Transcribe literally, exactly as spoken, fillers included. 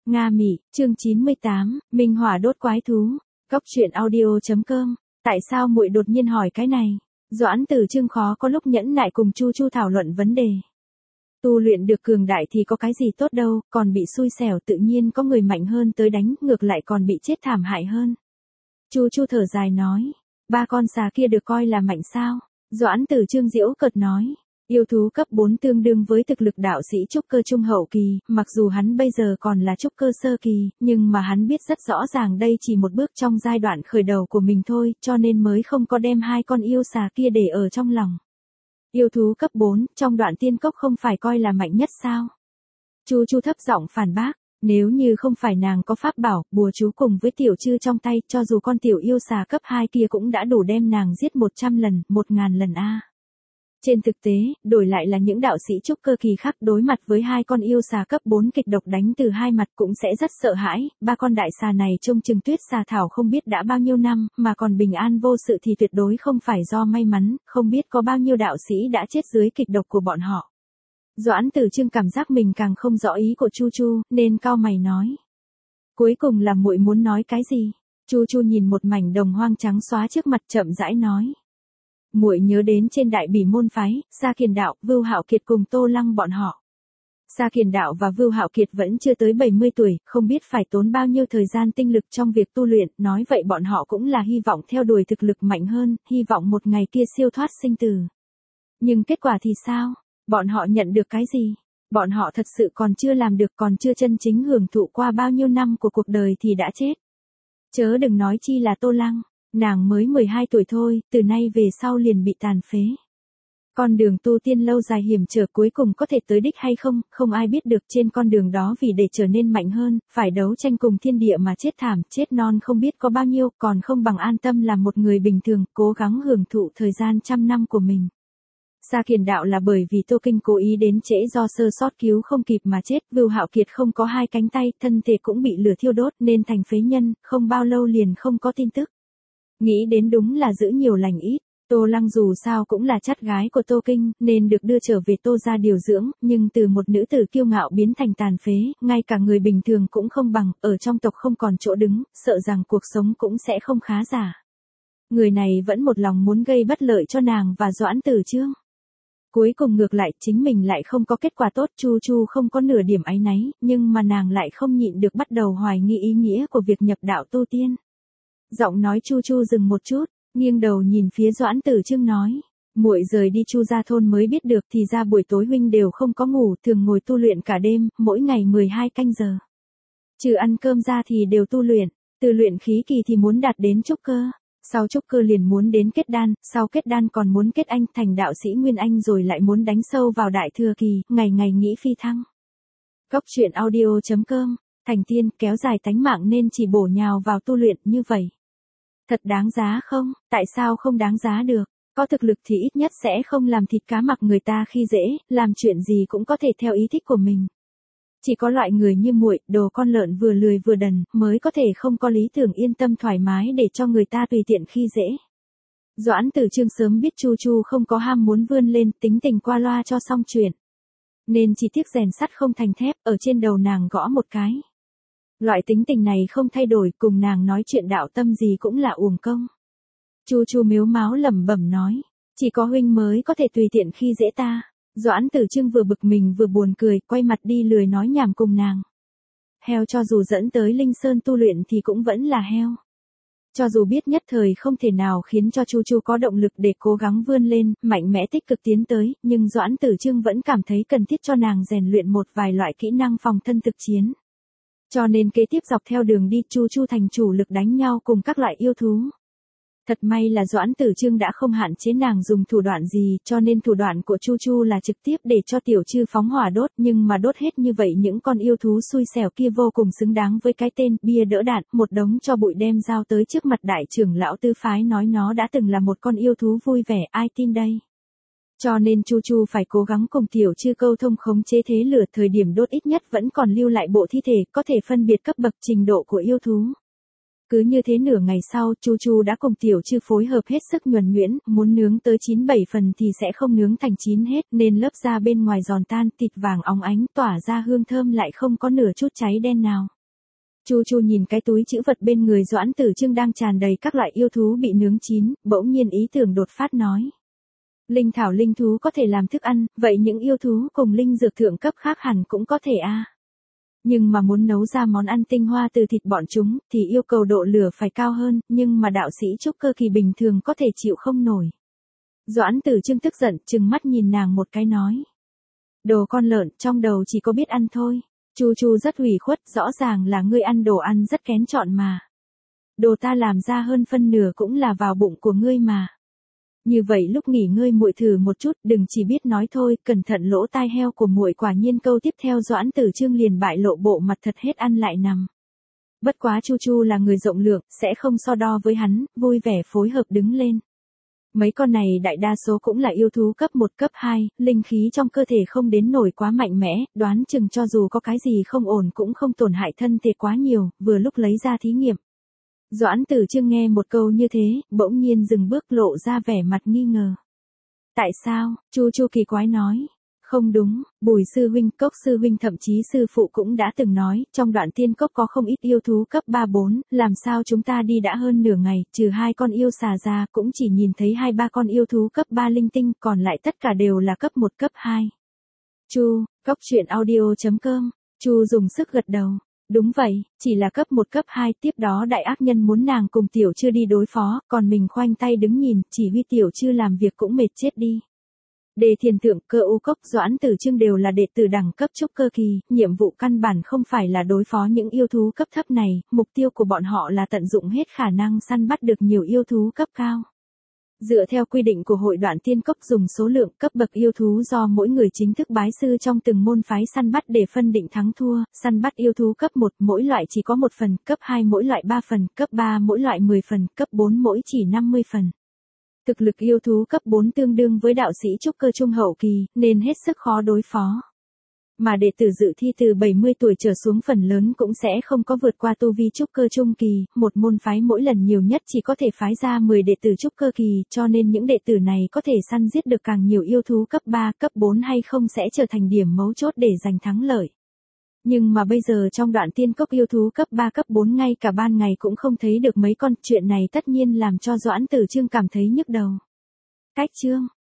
Nga Mị, chương chín mươi tám, Minh Hỏa đốt quái thú. Góc truyện audio chấm com. Tại sao muội đột nhiên hỏi cái này? Doãn Tử Trương khó có lúc nhẫn nại cùng Chu Chu thảo luận vấn đề. Tu luyện được cường đại thì có cái gì tốt đâu, còn bị xui xẻo tự nhiên có người mạnh hơn tới đánh, ngược lại còn bị chết thảm hại hơn. Chu Chu thở dài nói, ba con xà kia được coi là mạnh sao? Doãn Tử Trương giễu cợt nói, yêu thú cấp bốn tương đương với thực lực đạo sĩ trúc cơ trung hậu kỳ, mặc dù hắn bây giờ còn là trúc cơ sơ kỳ, nhưng mà hắn biết rất rõ ràng đây chỉ một bước trong giai đoạn khởi đầu của mình thôi, cho nên mới không có đem hai con yêu xà kia để ở trong lòng. Yêu thú cấp bốn, trong đoạn tiên cốc không phải coi là mạnh nhất sao? Chu Chu thấp giọng phản bác, nếu như không phải nàng có pháp bảo, bùa chú cùng với tiểu chư trong tay, cho dù con tiểu yêu xà cấp hai kia cũng đã đủ đem nàng giết một trăm lần, một ngàn lần a. Trên thực tế, đổi lại là những đạo sĩ trúc cơ kỳ khác đối mặt với hai con yêu xà cấp bốn kịch độc đánh từ hai mặt cũng sẽ rất sợ hãi, ba con đại xà này trông chừng tuyết xà thảo không biết đã bao nhiêu năm, mà còn bình an vô sự thì tuyệt đối không phải do may mắn, không biết có bao nhiêu đạo sĩ đã chết dưới kịch độc của bọn họ. Doãn Tử Trương cảm giác mình càng không rõ ý của Chu Chu, nên cau mày nói. Cuối cùng là muội muốn nói cái gì? Chu Chu nhìn một mảnh đồng hoang trắng xóa trước mặt chậm rãi nói. Muội nhớ đến trên Đại Bỉ môn phái, Sa Kiền Đạo, Vưu Hạo Kiệt cùng Tô Lăng bọn họ. Sa Kiền Đạo và Vưu Hạo Kiệt vẫn chưa tới bảy mươi tuổi, không biết phải tốn bao nhiêu thời gian tinh lực trong việc tu luyện, nói vậy bọn họ cũng là hy vọng theo đuổi thực lực mạnh hơn, hy vọng một ngày kia siêu thoát sinh tử. Nhưng kết quả thì sao? Bọn họ nhận được cái gì? Bọn họ thật sự còn chưa làm được, còn chưa chân chính hưởng thụ qua bao nhiêu năm của cuộc đời thì đã chết. Chớ đừng nói chi là Tô Lăng. Nàng mới mười hai tuổi thôi, từ nay về sau liền bị tàn phế. Con đường tu tiên lâu dài hiểm trở cuối cùng có thể tới đích hay không, không ai biết được. Trên con đường đó vì để trở nên mạnh hơn, phải đấu tranh cùng thiên địa mà chết thảm, chết non không biết có bao nhiêu, còn không bằng an tâm làm một người bình thường, cố gắng hưởng thụ thời gian trăm năm của mình. Sa Kiền Đạo là bởi vì Tô Kinh cố ý đến trễ do sơ sót cứu không kịp mà chết, Vưu Hạo Kiệt không có hai cánh tay, thân thể cũng bị lửa thiêu đốt nên thành phế nhân, không bao lâu liền không có tin tức. Nghĩ đến đúng là giữ nhiều lành ít, Tô Lăng dù sao cũng là chắt gái của Tô Kinh, nên được đưa trở về Tô gia điều dưỡng, nhưng từ một nữ tử kiêu ngạo biến thành tàn phế, ngay cả người bình thường cũng không bằng, ở trong tộc không còn chỗ đứng, sợ rằng cuộc sống cũng sẽ không khá giả. Người này vẫn một lòng muốn gây bất lợi cho nàng và Doãn Tử Trương. Cuối cùng ngược lại chính mình lại không có kết quả tốt. Chu Chu không có nửa điểm áy náy, nhưng mà nàng lại không nhịn được bắt đầu hoài nghi ý nghĩa của việc nhập đạo tu tiên. Giọng nói Chu Chu dừng một chút, nghiêng đầu nhìn phía Doãn Tử Trương nói, muội rời đi Chu gia thôn mới biết được thì ra buổi tối huynh đều không có ngủ, thường ngồi tu luyện cả đêm, mỗi ngày mười hai canh giờ. Trừ ăn cơm ra thì đều tu luyện, từ luyện khí kỳ thì muốn đạt đến trúc cơ, sau trúc cơ liền muốn đến kết đan, sau kết đan còn muốn kết anh thành đạo sĩ Nguyên Anh rồi lại muốn đánh sâu vào đại thừa kỳ, ngày ngày nghĩ phi thăng. Góc truyện audio chấm com, thành tiên kéo dài tánh mạng nên chỉ bổ nhào vào tu luyện như vậy. Thật đáng giá không? Tại sao không đáng giá được? Có thực lực thì ít nhất sẽ không làm thịt cá mặc người ta khi dễ, làm chuyện gì cũng có thể theo ý thích của mình. Chỉ có loại người như muội, đồ con lợn vừa lười vừa đần, mới có thể không có lý tưởng yên tâm thoải mái để cho người ta tùy tiện khi dễ. Doãn Tử Trương sớm biết Chu Chu không có ham muốn vươn lên, tính tình qua loa cho xong chuyện. Nên chỉ tiếc rèn sắt không thành thép, ở trên đầu nàng gõ một cái. Loại tính tình này không thay đổi, cùng nàng nói chuyện đạo tâm gì cũng là uổng công. Chu Chu mếu máo lẩm bẩm nói, chỉ có huynh mới có thể tùy tiện khi dễ ta. Doãn Tử Trương vừa bực mình vừa buồn cười, quay mặt đi lười nói nhảm cùng nàng. Heo cho dù dẫn tới Linh Sơn tu luyện thì cũng vẫn là heo. Cho dù biết nhất thời không thể nào khiến cho Chu Chu có động lực để cố gắng vươn lên, mạnh mẽ tích cực tiến tới, nhưng Doãn Tử Trương vẫn cảm thấy cần thiết cho nàng rèn luyện một vài loại kỹ năng phòng thân thực chiến. Cho nên kế tiếp dọc theo đường đi Chu Chu thành chủ lực đánh nhau cùng các loại yêu thú. Thật may là Doãn Tử Trương đã không hạn chế nàng dùng thủ đoạn gì, cho nên thủ đoạn của Chu Chu là trực tiếp để cho tiểu chư phóng hỏa đốt, nhưng mà đốt hết như vậy những con yêu thú xui xẻo kia vô cùng xứng đáng với cái tên bia đỡ đạn, một đống cho bụi đem giao tới trước mặt đại trưởng lão tư phái nói nó đã từng là một con yêu thú vui vẻ, ai tin đây. Cho nên Chu Chu phải cố gắng cùng tiểu chư câu thông khống chế thế lửa, thời điểm đốt ít nhất vẫn còn lưu lại bộ thi thể, có thể phân biệt cấp bậc trình độ của yêu thú. Cứ như thế nửa ngày sau, Chu Chu đã cùng tiểu chư phối hợp hết sức nhuần nhuyễn, muốn nướng tới chín bảy phần thì sẽ không nướng thành chín hết, nên lớp da bên ngoài giòn tan, thịt vàng óng ánh, tỏa ra hương thơm lại không có nửa chút cháy đen nào. Chu Chu nhìn cái túi trữ vật bên người Doãn Tử Trương đang tràn đầy các loại yêu thú bị nướng chín, bỗng nhiên ý tưởng đột phát nói. Linh thảo linh thú có thể làm thức ăn, vậy những yêu thú cùng linh dược thượng cấp khác hẳn cũng có thể a. À. Nhưng mà muốn nấu ra món ăn tinh hoa từ thịt bọn chúng, thì yêu cầu độ lửa phải cao hơn, nhưng mà đạo sĩ trúc cơ kỳ bình thường có thể chịu không nổi. Doãn Tử Trương tức giận, trừng mắt nhìn nàng một cái nói. Đồ con lợn, trong đầu chỉ có biết ăn thôi. Chu Chu rất ủy khuất, rõ ràng là ngươi ăn đồ ăn rất kén chọn mà. Đồ ta làm ra hơn phân nửa cũng là vào bụng của ngươi mà. Như vậy lúc nghỉ ngơi muội thử một chút, đừng chỉ biết nói thôi, cẩn thận lỗ tai heo của muội. Quả nhiên câu tiếp theo Doãn Tử Trương liền bại lộ bộ mặt thật hết ăn lại nằm. Bất quá Chu Chu là người rộng lượng, sẽ không so đo với hắn, vui vẻ phối hợp đứng lên. Mấy con này đại đa số cũng là yêu thú cấp một cấp hai, linh khí trong cơ thể không đến nổi quá mạnh mẽ, đoán chừng cho dù có cái gì không ổn cũng không tổn hại thân thể quá nhiều, vừa lúc lấy ra thí nghiệm. Doãn Tử Trương nghe một câu như thế, bỗng nhiên dừng bước lộ ra vẻ mặt nghi ngờ. Tại sao? Chu Chu kỳ quái nói. Không đúng, Bùi sư huynh, Cốc sư huynh thậm chí sư phụ cũng đã từng nói, trong đoạn tiên cốc có không ít yêu thú cấp ba bốn, làm sao chúng ta đi đã hơn nửa ngày, trừ hai con yêu xà ra, cũng chỉ nhìn thấy hai ba con yêu thú cấp ba linh tinh, còn lại tất cả đều là cấp một cấp hai. Chu, Cốc truyện audio chấm com, Chu dùng sức gật đầu. Đúng vậy, chỉ là cấp một cấp hai, tiếp đó đại ác nhân muốn nàng cùng tiểu chư đi đối phó, còn mình khoanh tay đứng nhìn, chỉ huy tiểu chư làm việc cũng mệt chết đi. Đề Thiền Thượng, Cơ U Cốc, Doãn Tử Trương đều là đệ tử đẳng cấp trúc cơ kỳ, nhiệm vụ căn bản không phải là đối phó những yêu thú cấp thấp này, mục tiêu của bọn họ là tận dụng hết khả năng săn bắt được nhiều yêu thú cấp cao. Dựa theo quy định của hội đoạn tiên cốc dùng số lượng cấp bậc yêu thú do mỗi người chính thức bái sư trong từng môn phái săn bắt để phân định thắng thua, săn bắt yêu thú cấp một mỗi loại chỉ có một phần, cấp hai mỗi loại ba phần, cấp ba mỗi loại mười phần, cấp bốn mỗi chỉ năm mươi phần. Thực lực yêu thú cấp bốn tương đương với đạo sĩ trúc cơ trung hậu kỳ, nên hết sức khó đối phó. Mà đệ tử dự thi từ bảy mươi tuổi trở xuống phần lớn cũng sẽ không có vượt qua tu vi trúc cơ trung kỳ, một môn phái mỗi lần nhiều nhất chỉ có thể phái ra mười đệ tử trúc cơ kỳ, cho nên những đệ tử này có thể săn giết được càng nhiều yêu thú cấp ba, cấp bốn hay không sẽ trở thành điểm mấu chốt để giành thắng lợi. Nhưng mà bây giờ trong đoạn tiên cốc yêu thú cấp ba cấp bốn ngay cả ban ngày cũng không thấy được mấy con, chuyện này tất nhiên làm cho Doãn Tử Trương cảm thấy nhức đầu. Cách chương